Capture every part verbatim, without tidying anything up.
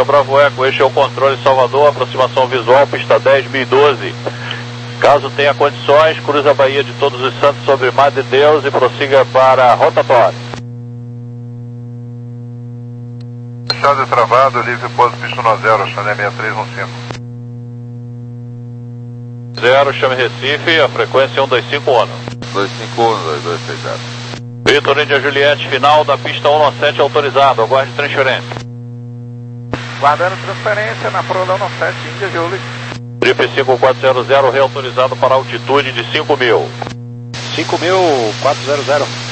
Bravo Eco, este é o controle Salvador, aproximação visual, pista dez mil e doze. Caso tenha condições, cruza a Baía de Todos os Santos sobre Madre de Deus e prossiga para rotatório. Fechado e travado, livre pouso, pista um zero, Chané seis três um cinco. zero, chame Recife, a frequência um dois cinco um. dois cinco um, dois dois seis zero. Vitor Índia Juliette, final da pista um sete autorizado, aguarde transferência. Guardando transferência na Prola um sete, Índia Juliette. Trip cinco quatro zero zero, reautorizado para altitude de cinco mil. cinco mil quatrocentos.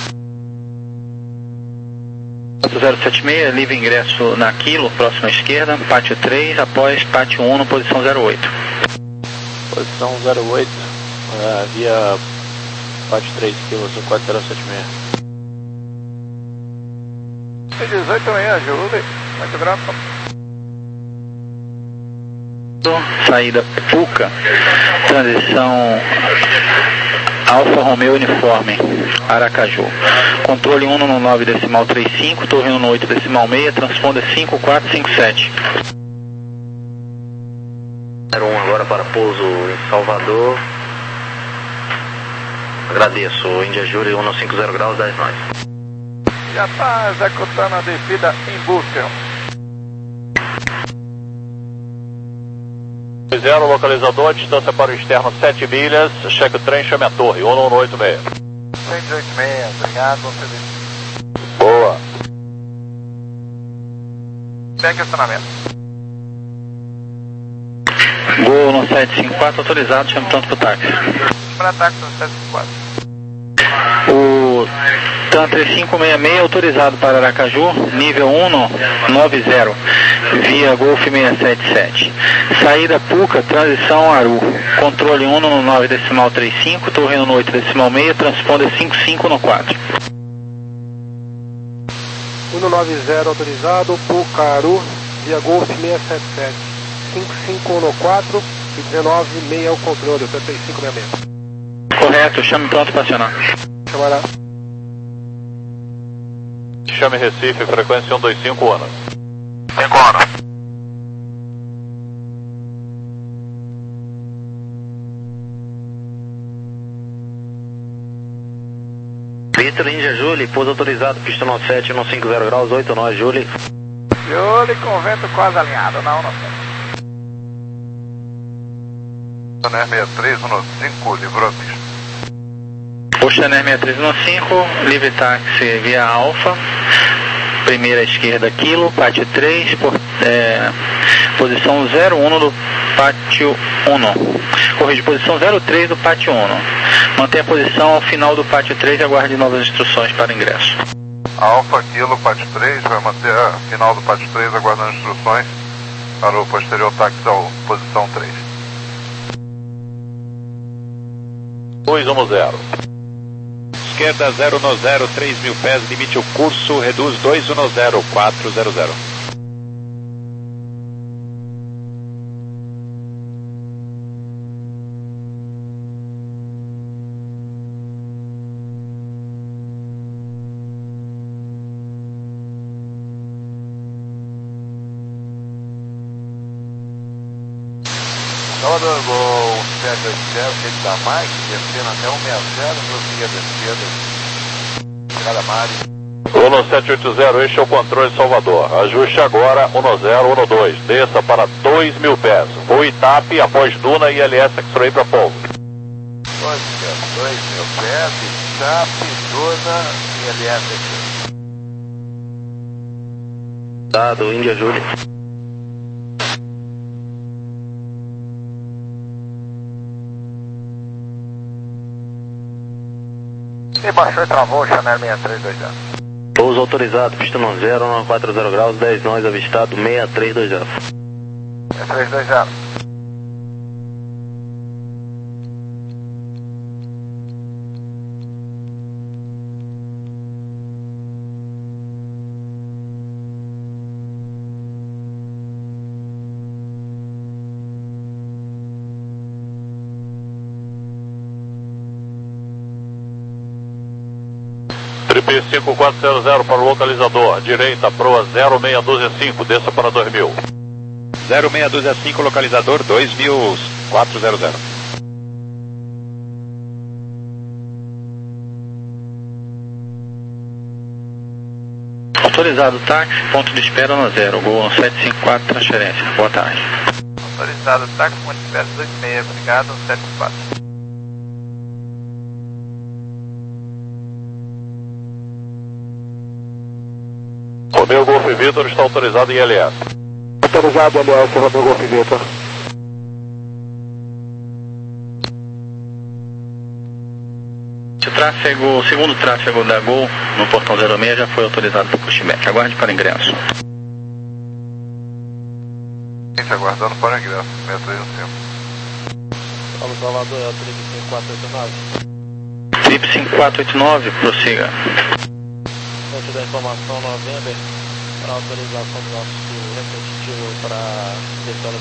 quatro zero sete seis, livre ingresso na Quilo, próxima à esquerda, pátio três, após pátio um, posição zero oito. Posição zero oito, uh, via pátio três, Quilo, quatro zero sete seis. dezoito meia, Júlio, muito grato. Saída Puca, transição Alfa Romeo Uniforme, Aracaju. Controle um no nove decimal trinta e cinco, torre um no oito decimal seis, transponder cinco quatro cinco sete. zero um agora para pouso em Salvador. Agradeço, Índia Júri um cinco zero graus, dez nós. Já está executando a descida em busca. zero, localizador, distância para o externo sete milhas, cheque o trem, chame a torre, um um oito seis. cento e oito seis, obrigado. Boa. Segue o estacionamento. Gol no sete cinco quatro, autorizado, chame pronto para o táxi. Para táxi no sete cinco quatro. O TAN três cinco seis seis, autorizado para Aracaju, nível um nove zero, via Golf seis sete sete. Saída Puca, transição Aru, controle um no nove decimal trinta e cinco, torre um no oito decimal seis, transponder cinco cinco no quatro. um nove zero autorizado, Puca Aru, via Golf seis sete sete. cinco cinco um no quatro e dezenove seis o controle, o três cinco seis seis. Correto, chame pronto para acionar. Chamará. Chame Recife, frequência um dois cinco um. Agora. Vitor Índia Júli, pouso autorizado, pista um sete, um cinco zero graus, oito nós, Júli. Júlio com vento quase alinhado, não, não sei. Chané seis três um cinco, livrou a pista. O Chané seis três um cinco, livre táxi via Alfa, primeira esquerda Quilo, pátio três, por, é, posição zero um do pátio um. Corrige, posição zero três do pátio um. Mantenha a posição ao final do pátio três e aguarde novas instruções para ingresso. Alfa Quilo, pátio três, vai manter a final do pátio três, aguardando instruções para o posterior táxi ao posição três. dois um zero. Esquerda zero um zero, três mil pés, limite o curso, reduz dois um zero, quatro zero zero. Salvador, gol sete oito zero, rede da Mike, descendo até um seis zero, prosseguir a descida. Chegada Mari. um sete oito zero, este é o controle Salvador. Ajuste agora um zero um dois, desça para dois mil pés. Voo Itape, após Duna e I L S X-Ray para pouso. dois mil pés, Itape, Duna e I L S X-Ray. Dado, Índia Júli. E baixou e travou, Chané seis três dois zero. Pouso autorizado, pista um zero, um quatro zero graus, dez nós, avistado, seis três dois zero. seis três dois zero. Trip cinco quatro zero zero para o localizador, direita, proa zero seis um cinco, desça para dois mil. zero seis dois cinco, localizador dois mil quatrocentos. Autorizado táxi, ponto de espera no zero, Gol sete cinco quatro, transferência. Boa tarde. Autorizado táxi, ponto de espera dois seis, obrigado, sete cinco quatro. Romeu Golf Vitor está autorizado em L S. Autorizado L S, Romeu Golf Vitor. O tráfego, o segundo tráfego da Gol no portão zero seis já foi autorizado por pushback. Aguarde para ingresso. Gente, aguardando para o ingresso, seis três um cinco. Paulo Salvador, é o trip cinco quatro oito nove. Trip cinco quatro oito nove, prossiga. Fonte da informação November para autorização do nosso repetitivo para descida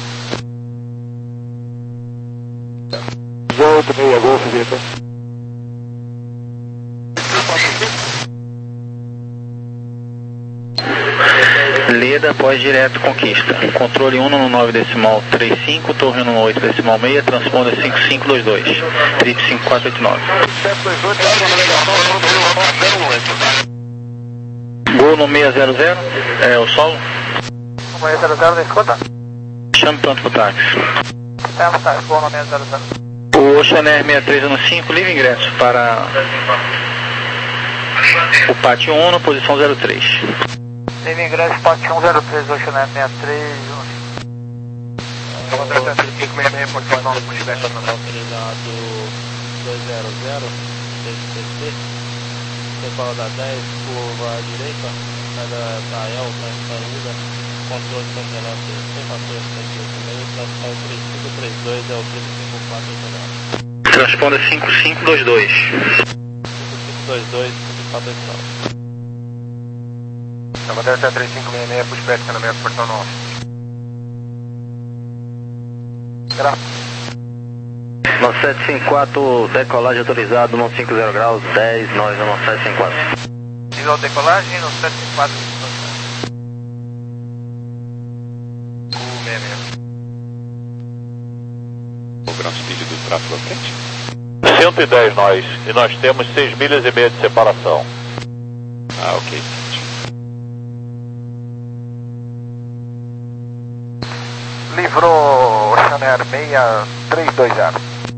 da contínua. zero oito seis, Golf Vitor. Leda após direto conquista. Controle um no nove decimal trinta e cinco, torre no oito decimal seis, transponder cinco cinco dois dois. Trip cinco quatro oito nove. Gol no seis zero zero, é o solo? seis zero zero, me escuta? Chame pronto pro táxi. Tá, tá, gol no seis zero zero. O Ocean Air sessenta e três um cinco, livre ingresso para o Pátio um, posição zero três. Livre ingresso, Pátio um zero três, Ocean Air sessenta e três um cinco. Autorizado dois zero zero, C C C, decola da dez, curva à direita, saída da E L, saída, controle de cancelado, sem fator sete oito seis, transponder três cinco três dois, é o trip cinco quatro oito nove. Transponder cinco cinco dois dois. cinco cinco dois dois, cinco quatro oito nove. Comandante Delta três cinco seis seis, pushback, canamento, portão nove. No sete cinco quatro, decolagem autorizado, no cinco zero graus, dez, nós no sete cinco quatro. Nível decolagem no sete cinco quatro. O ground speed do tráfego à frente? cento e dez nós, e nós temos seis milhas e meia de separação. Ah, ok. Livrou Ocean Air seis três dois zero.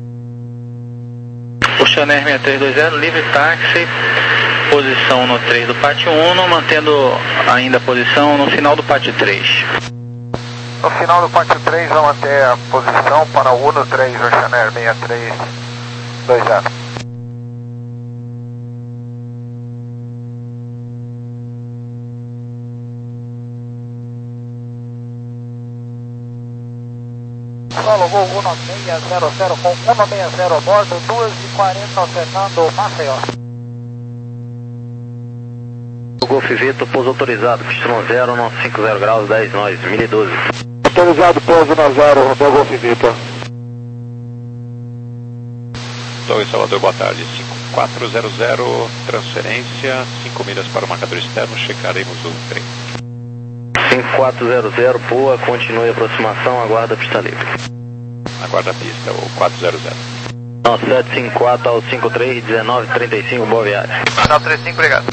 Ocean Air sessenta e três dois zero, livre táxi, posição no três do Pátio um, mantendo ainda a posição no final do Pátio três. No final do Pátio três, vamos manter a posição para o Uno três, Ocean Air seis três dois zero. Solo Gol Uno seis zero zero com Uno seis zero a bordo, duas e quarenta alternando Maceió. O Golf Vitor, pouso autorizado, pistão zero, no cinco zero graus, dez, nós, mil e doze. Autorizado, pouso na zero, Romeu Golf Vitor. Torre Salvador, boa tarde. cinco quatro zero zero, transferência, cinco milhas para o marcador externo, checaremos o trem. cinco quatro zero zero, boa, continue a aproximação, aguarda a pista livre. Aguarda a pista, o quatro zero zero. No sete cinco quatro ao cinco três, dezenove trinta e cinco, boa viagem. Final trinta e cinco, obrigado.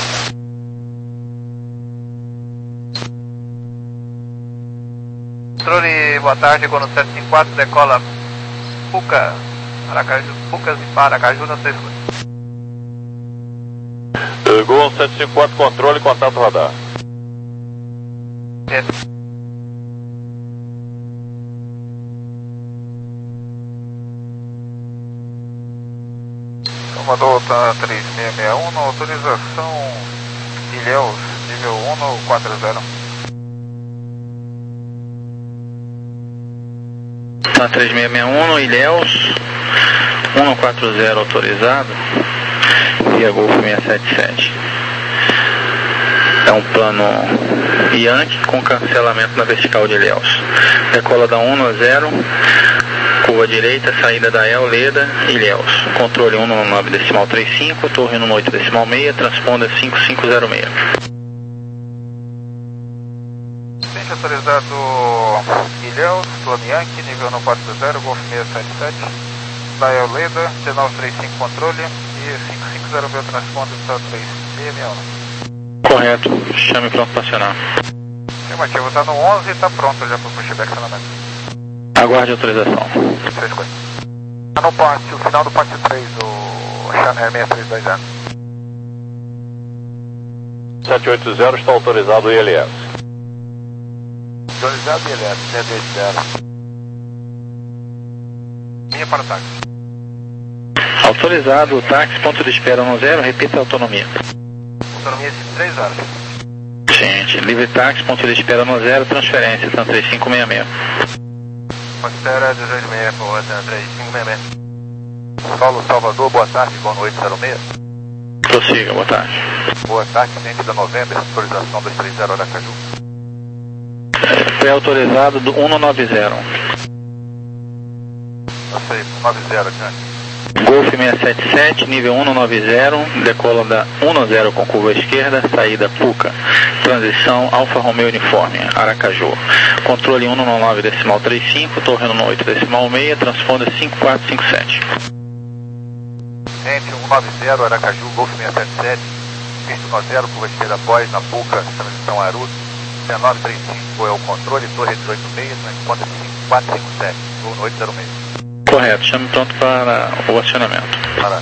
Controle, boa tarde, Gol no sete cinco quatro, decola Puca, Aracaju, Pucas e Paracaju, não sei se foi. Gol sete cinco quatro, controle, contato radar. É. Comandou tá três seis seis um, na autorização Ilhéus, nível um no quatro zero. Tá três seis seis um no Ilhéus, um quatro zero autorizado, via Golf seis sete sete. É um plano Yankee com cancelamento na vertical de Ilhéus. Decola da um no zero, curva direita, saída da El, Leda, Ilhéus. Controle um no nove decimal trinta e cinco, torre no oito decimal seis, transponder cinco cinco zero seis. Peixe autorizado Ilhéus, Plano Yankee, nível um quatro zero, Golf seis sete sete, da Euleda, C nove três cinco controle e cinco cinco zero meu transponder para três seis seis um. Correto, chame pronto para acionar. Afirmativo, está no onze e está pronto já para o pushback acionamento. Aguarde autorização. Está no pátio, o final do pátio três, o Chanel seis três dois zero. sete oito zero está autorizado o I L S. Autorizado I L S, sete oito zero. Linha para o táxi. Autorizado o táxi, ponto de espera um zero, repita a autonomia. Autonomia de três horas. Gente, livre táxi, ponto de espera um zero, transferência, Tan três cinco seis seis. Considera dezoito seis por Tan três cinco seis seis. Paulo Salvador, boa tarde, boa noite, zero seis. Prossiga, boa tarde. Boa tarde, atende da novembro, autorização dois três zero Aracaju. Foi autorizado do um nove zero. Eu sei, nove zero, adiante. Golf seis sete sete, nível um nove zero, decola da um zero com curva esquerda, saída Puca, transição Alfa Romeo Uniforme, Aracaju. Controle um nove decimal trinta e cinco, torre um oito decimal seis, transponder cinco quatro cinco sete. Gente, um nove zero, Aracaju, Golf seis sete sete, pista um zero, curva esquerda após, na Puca, transição Aru, C nove trinta e cinco é o controle, torre dezoito seis, transponder cinco quatro cinco sete, um oito zero seis. Correto, chame pronto para o acionamento. Para.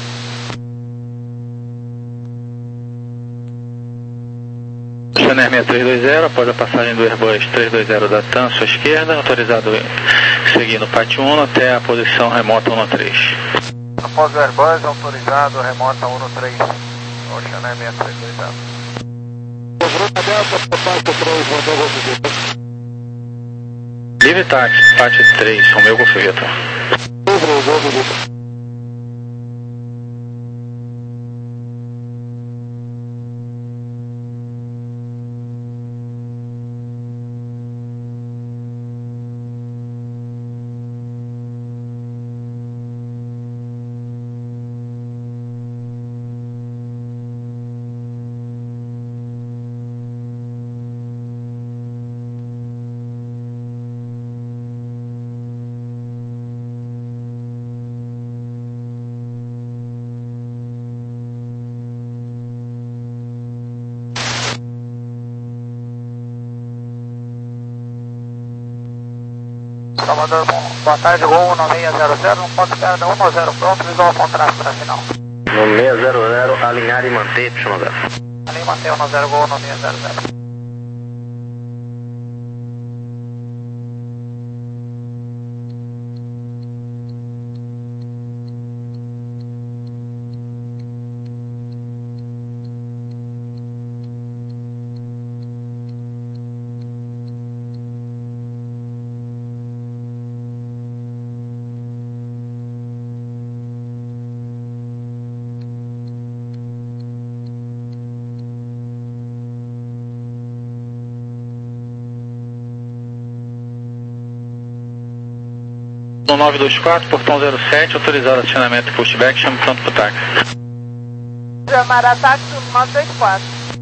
Chanel seis três dois zero, após a passagem do Airbus trezentos e vinte da TAM, sua esquerda, autorizado seguindo pátio um até a posição remota um três. Após o Airbus, autorizado remota um três, o Chanel seis três dois zero. Livre táxi, pátio três, Romeu Golf Vitor. Salvador, boa tarde, Gol um seis zero zero, um ponto espera da um zero pronto, visual contrato para final. No seis zero zero, alinhar e manter, Y zero. Alinhar e manter um zero, Gol um seis zero zero. nove dois quatro, portão zero sete, autorizado acionamento e pushback, chame pronto para o táxi. Chamar táxi nove dois quatro.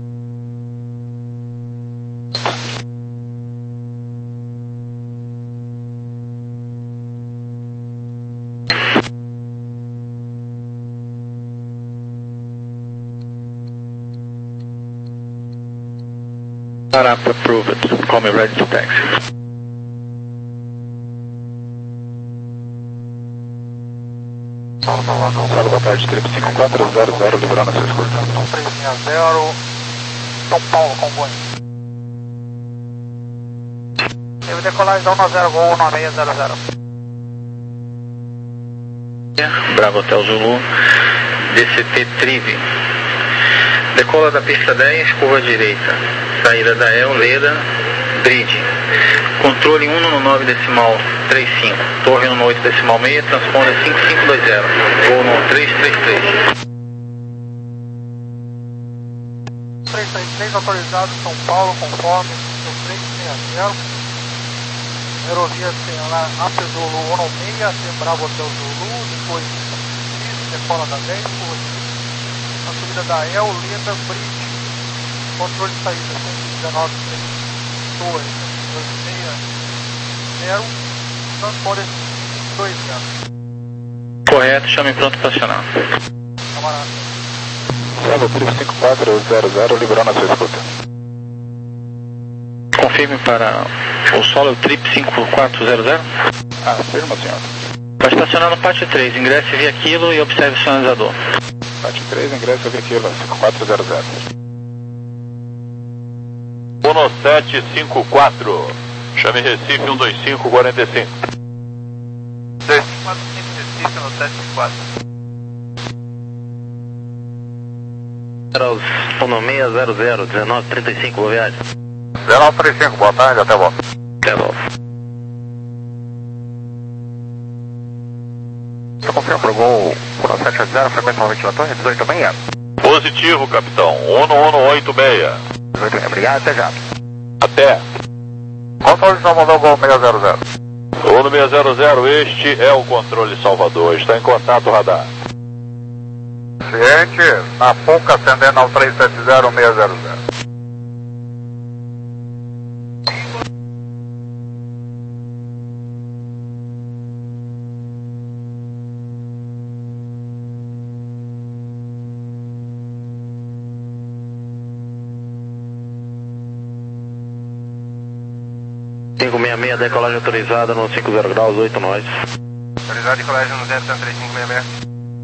Startup approved, call me ready to taxi. Gonçalo, boa tarde, trip cinco quatro zero zero, livrando a sua escuta. três seis zero, São Paulo, comboio. Teve decolagem da um zero, Gol um seis zero zero. Bravo Hotel Zulu, D C T Trive. Decola da pista dez, curva direita. Saída da Euleda, Bridge. Controle um nove decimal trinta e cinco, torre um oito decimal seis, transponder cinco cinco dois zero, voo no três três três. três três três autorizado, São Paulo, conforme o três seis zero. Aerovia A P Zulu um seis, até Bravo Hotel Zulu, depois decola da dez, curva direita. A subida da Euleda, Bridge. Controle de saída cento e dezenove, três, torre. zero, transporte dois zero. Correto, chame pronto para acionar. Camarada. Solo trip cinco quatro zero zero, liberou na sua escuta. Confirme para o solo trip cinco quatro zero zero. Afirma, senhor. Vai estacionar no pátio três, ingresse via quilo e observe o sinalizador. Pátio três, ingresso via quilo, cinco quatro zero zero. um sete cinco quatro. Chame Recife um dois cinco quatro cinco. dois quatro cinco Recife no sete cinco quatro. um seis zero zero, dezenove trinta e cinco, boa viagem. dezenove trinta e cinco, boa tarde, até volta. Até volta. Você confirma para o Gol um sete zero, frequência no ventilador, dezoito seis. Positivo, capitão. um um oito seis. dezoito seis, obrigado, até já. Até. Controle de Salvador, Gol seis zero zero. Gol seis zero zero, este é o controle Salvador. Está em contato, radar. Ciente, na Punca, ascendendo ao três sete zero seis zero zero. cinco seis seis, decolagem autorizada no cinco zero graus, oito nós. Autorizado de colagem no zero três cinco seis seis.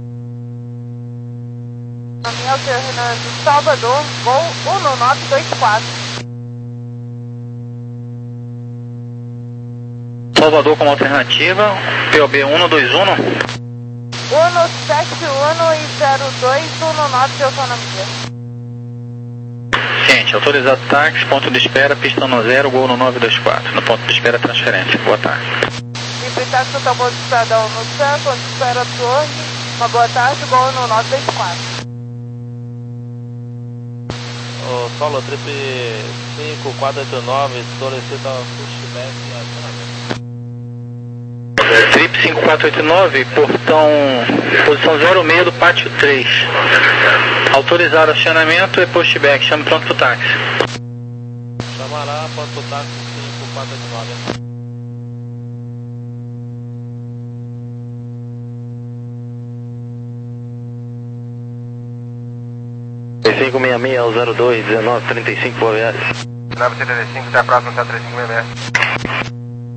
Caminhão Fernando Salvador, voo um nove dois quatro. Salvador como alternativa, P O B um dois um. um sete um e zero dois um nove de autonomia. Ciente, autorizado táxi, ponto de espera, pista no zero, Gol no nove dois quatro. No ponto de espera, transferência. Boa tarde. E táxi do tambor de estradão no céu, ponto de espera torre. Uma boa tarde, Gol no nove dois quatro. O solo trip cinco quatro oito nove solicita pushback e acionamento. Trip cinco quatro oito nove, portão, posição zero seis do pátio três. Autorizado acionamento e pushback, chame pronto pro táxi. Chamará, ponto táxi cinco quatro oito nove. cinco seis seis ao zero dois, dezenove trinta e cinco, boa viagem. nove trinta e cinco, até a próxima, sete três cinco seis seis.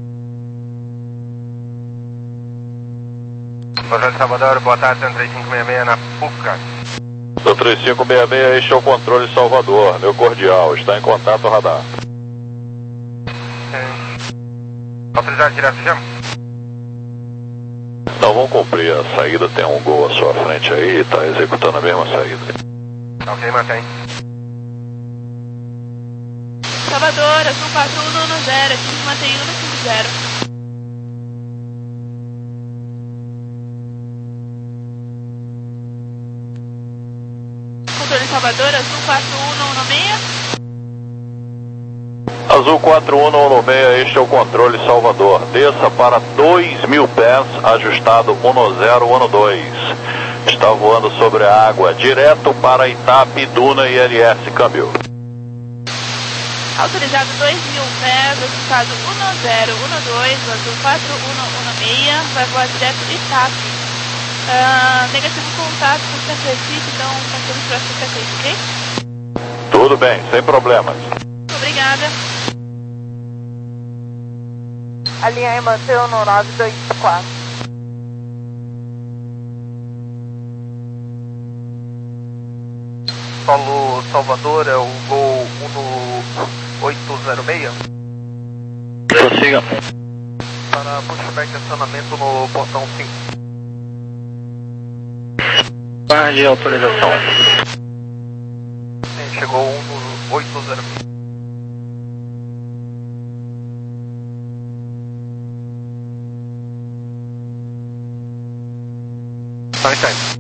Controle de Salvador, boa tarde, sete três cinco seis seis na Puca. sete três cinco seis seis, este é o controle Salvador. Meu cordial, está em contato, radar. Autorizado direto, chama. Não vão cumprir a saída, tem um Gol à sua frente aí, está executando a mesma saída. Ok, mantém. Salvador, azul quatro um um zero, aqui mantém um no cinco zero. Controle Salvador, azul quatro um um seis. Azul quatro um um seis, este é o controle Salvador. Desça para dois mil pés, ajustado um zero um dois. Está voando sobre a água, direto para Itape, Duna e L S, câmbio. Autorizado dois mil pés, ajustado um zero um dois, azul quatro um um seis, vai voar direto Itape. Uh, negativo contato com o centro Recife, então mantemos para sessenta e seis, ok? Tudo bem, sem problemas. Obrigada. A linha é manteu no nove dois quatro. Solo Salvador é o Gol um oito zero seis. Prossiga. Para pushback e acionamento no portão cinco. Guarde autorização. Sim, chegou um oito zero seis. Só um instante.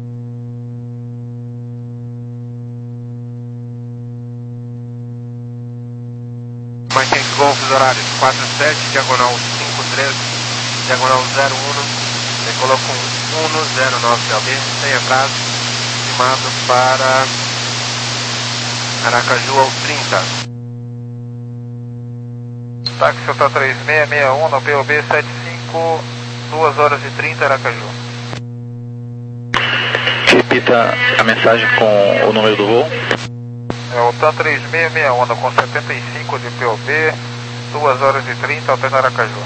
Mantém os golpes horários quatro sete, diagonal cinco três, diagonal zero um, decolou com um zero nove P L B, sem atraso, estimado para Aracaju ao trinta. Táxi T três seis seis um no P O B setenta e cinco, duas horas e trinta, Aracaju. Repita a mensagem com o número do voo. É o T três seis seis um com setenta e cinco de P O B, duas horas e trinta, Alter Aracaju.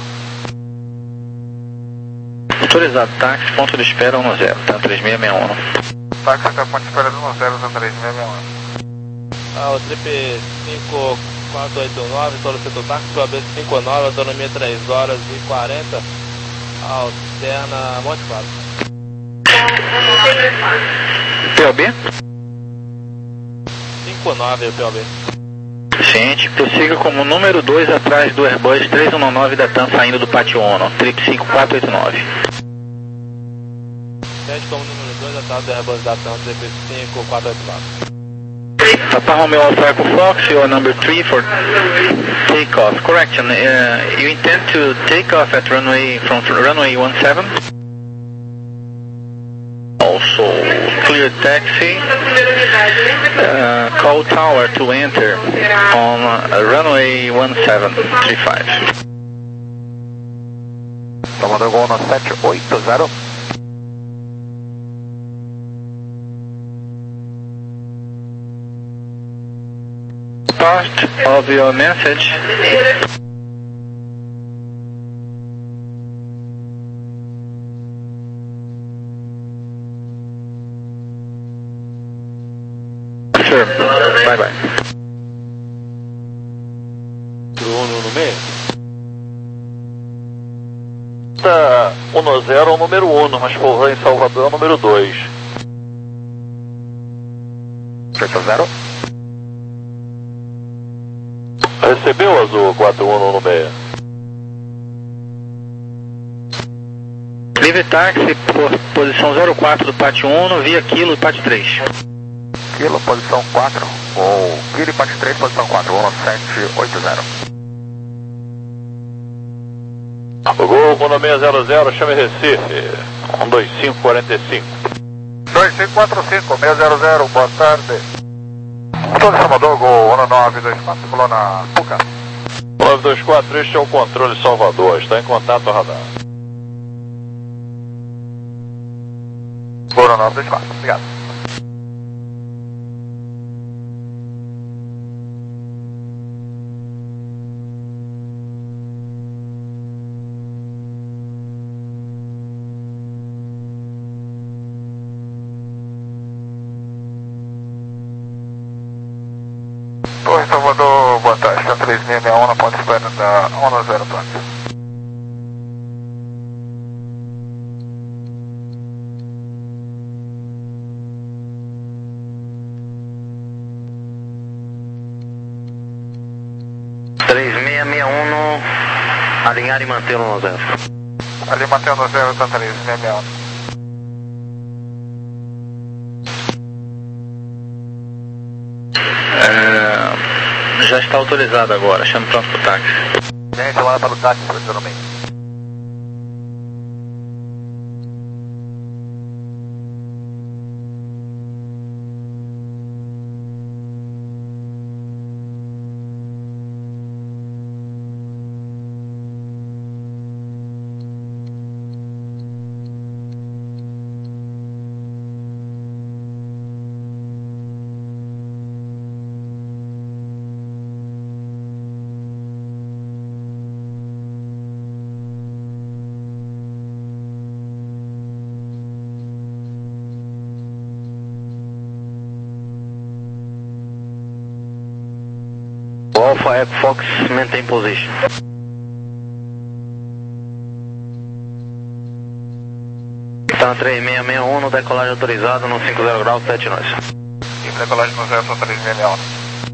Autorizado, táxi, ponto de espera um zero, T três seis seis um. Táxi até ponto de espera um zero, T três seis seis um. Ah, o trip cinco quatro oito nove, solicito táxi, P O B cinquenta e nove, autonomia três horas e quarenta, alterna Monte Claro. P O B? cinquenta e nove, P O B. Gente, prossiga como número dois atrás do Airbus três um nove da TAM saindo do Pátio ONU, trip cinco quatro oito nove. Gente, como número dois atrás do Airbus da TAM, trip cinco quatro oito nove. Papa Romeo Alpha Echo Fox, you are number three for takeoff. Correction, uh, you intend to take off at runway from runway one seven? Also, clear taxi, uh, call tower to enter on uh, runway one seven three five. Comando Gol no sete oito zero. Part of your message. Sure. Bye bye. Bruno no meio. Tá um zero é o número um, mas pousar em Salvador é o número dois. oito zero. Recebeu, Azul quatro um no meio. Livre táxi por posição zero quatro do Pátio um, via Kilo e Pátio três. Kilo, posição quatro, ou Kilo e Pátio três, posição quatro, um sete oito zero. Gol um seis zero zero, chame Recife, um dois cinco quatro cinco. dois cinco quatro cinco, seis zero zero, boa tarde. Motor de Salvador, Gol um nove dois quatro, coluna Puca. nove dois quatro, este é o controle Salvador, está em contato radar. Gol um nove dois quatro, obrigado. Oi, Salvador, boa tarde, T três seis seis um, na ponte espera da um zero Planta. três seis seis um no alinhar e manter no zero. Ali mantendo no zero, T três seis seis um. Já está autorizado agora, chame pronto para o táxi. Gente, lá para o táxi, professor meio. Alpha Echo Fox, maintain position. Tá três seis seis um no decolagem autorizado no cinquenta graus, sete nós. E decolagem no zero, T três seis seis um.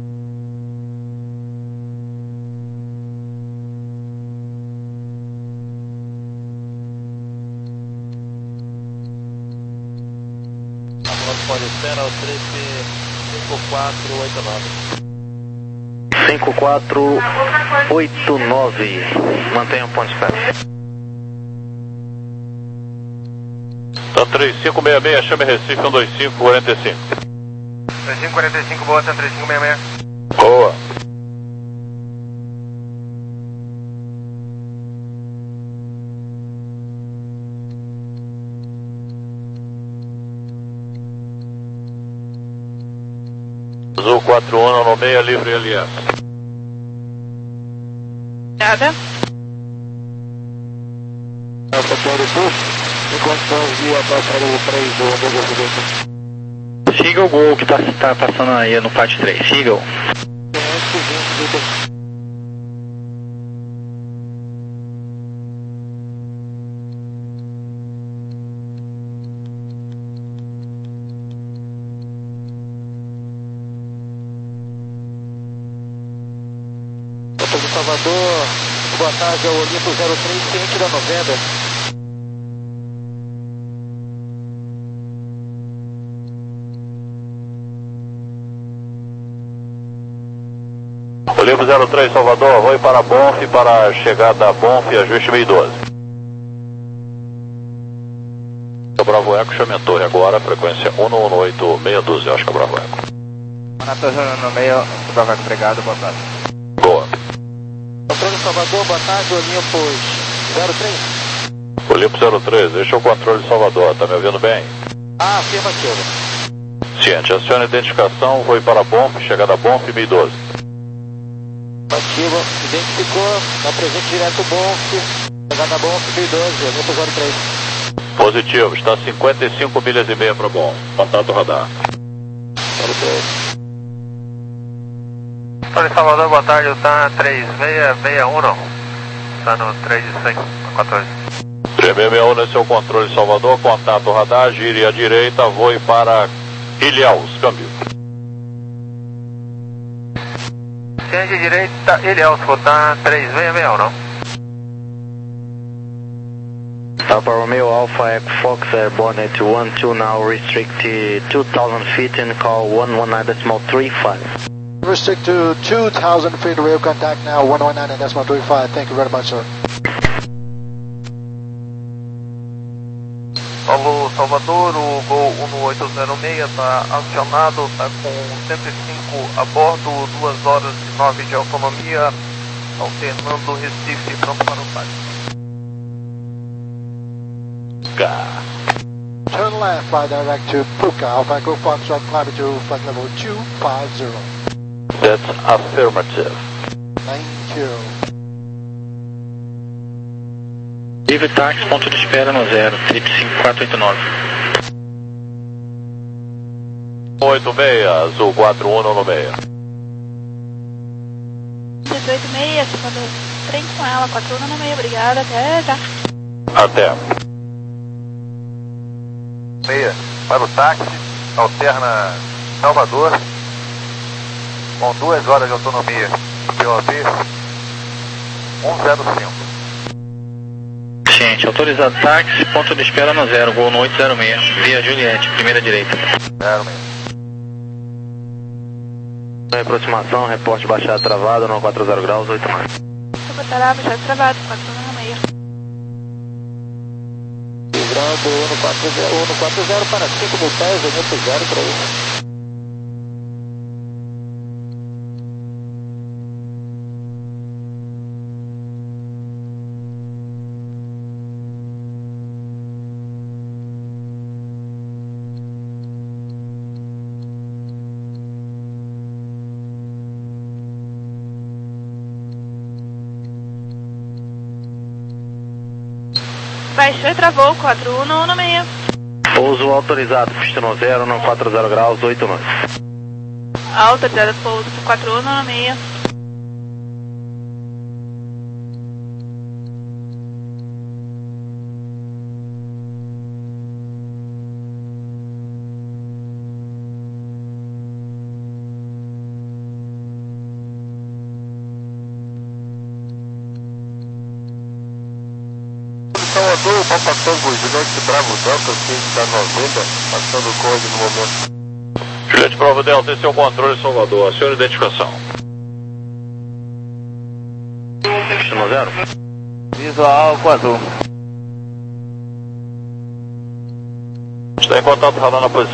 Pode esperar o trip cinco quatro oito nove. cinco quatro oito nove, mantenha o ponto de espera. Tá três cinco seis seis, chame Recife um dois cinco quatro cinco. três cinco quatro cinco, boa, T três cinco seis seis. Boa. Azul quatro um no meio, livre L S. Obrigada. Alfa Polo Sul, enquanto via pássaro três do Omega Julieta. Siga o gol que tá, tá passando aí no pátio três, siga o. De Salvador, boa tarde, é o Olimpo zero três, ciente da noventa. Olimpo zero três, Salvador, vou para a Bonf, para a chegada da Bonf, ajuste mil e doze. O Bravo Eco, chame a torre agora, frequência um um oito, meia dúzia, acho que é o Bravo Eco. Na torre no meio, Bravo Eco, obrigado, boa tarde. Boa. Controle Salvador, boa tarde, Olympus zero três. Olimpo zero três, deixa o controle de Salvador, tá me ouvindo bem? Ah, afirmativo. Ciente, aciona a identificação, vou para a Bonf, chegada a Bonf, mil e doze. Afirmativo, identificou, está presente direto Bonf, chegada a Bonf, mil e doze, Olympus zero três. Positivo, está cinquenta e cinco milhas e meia para Bonf, contato radar. zero três. Torre Salvador, boa tarde, o T A M três seis seis um, está no três de cem, quatorze. três seis seis um nesse é o controle de Salvador, contato radar, gire à direita, voe para Ilhéus, câmbio. Ciente direita, Ilhéus, T A M três seis seis um, não? Alfa Romeo Alpha Echo Fox Airborne eight one two, now restrict to two thousand feet and call one one nine decimal three five. Restrict to two thousand feet, rail contact now, one one nine decimal three five. Thank you very much, sir. Paulo Salvador, o Gol um oito zero seis está acionado, está com cento e cinco a bordo, duas horas e nove de autonomia, alternando Recife, pronto para o táxi. Turn left, fly direct to Puka, Alpha Echo Foxtrot, climb to flight level two five zero. That's affirmative. Thank you. Livre táxi, ponto de espera no zero, trip cinco quatro oito nove. oito seis, azul quatro um no meio. dezoito seis, segundo trem com ela, quatro um no meio, obrigada, até já. Até. Meia, para o táxi, alterna Salvador, com duas horas de autonomia, P O V um zero cinco. Ciente, autorizado táxi, ponto de espera no zero, Gol no oito zero seis, via Juliette, primeira direita. zero seis. Em aproximação, reporte baixada travada, no quatro zero graus, oito mais. Subatará, baixado travado, quatro um no meio. Livrando no quatro zero, no quatro zero para cinco mil pés, Olympus zero três. Baixou e travou, quatro um no meio. Pouso autorizado, pista no zero, no quatro zero graus, oito nove. Autorizado pouso, quatro um no meio. Salvador, Papa Tango, Juliette Bravo Delta, ciente da noventa, passando o código no momento. Juliette Bravo Delta, esse é o controle de Salvador, a senhora identificação. Pista no zero. Visual quatro. Está em contato radar na posição.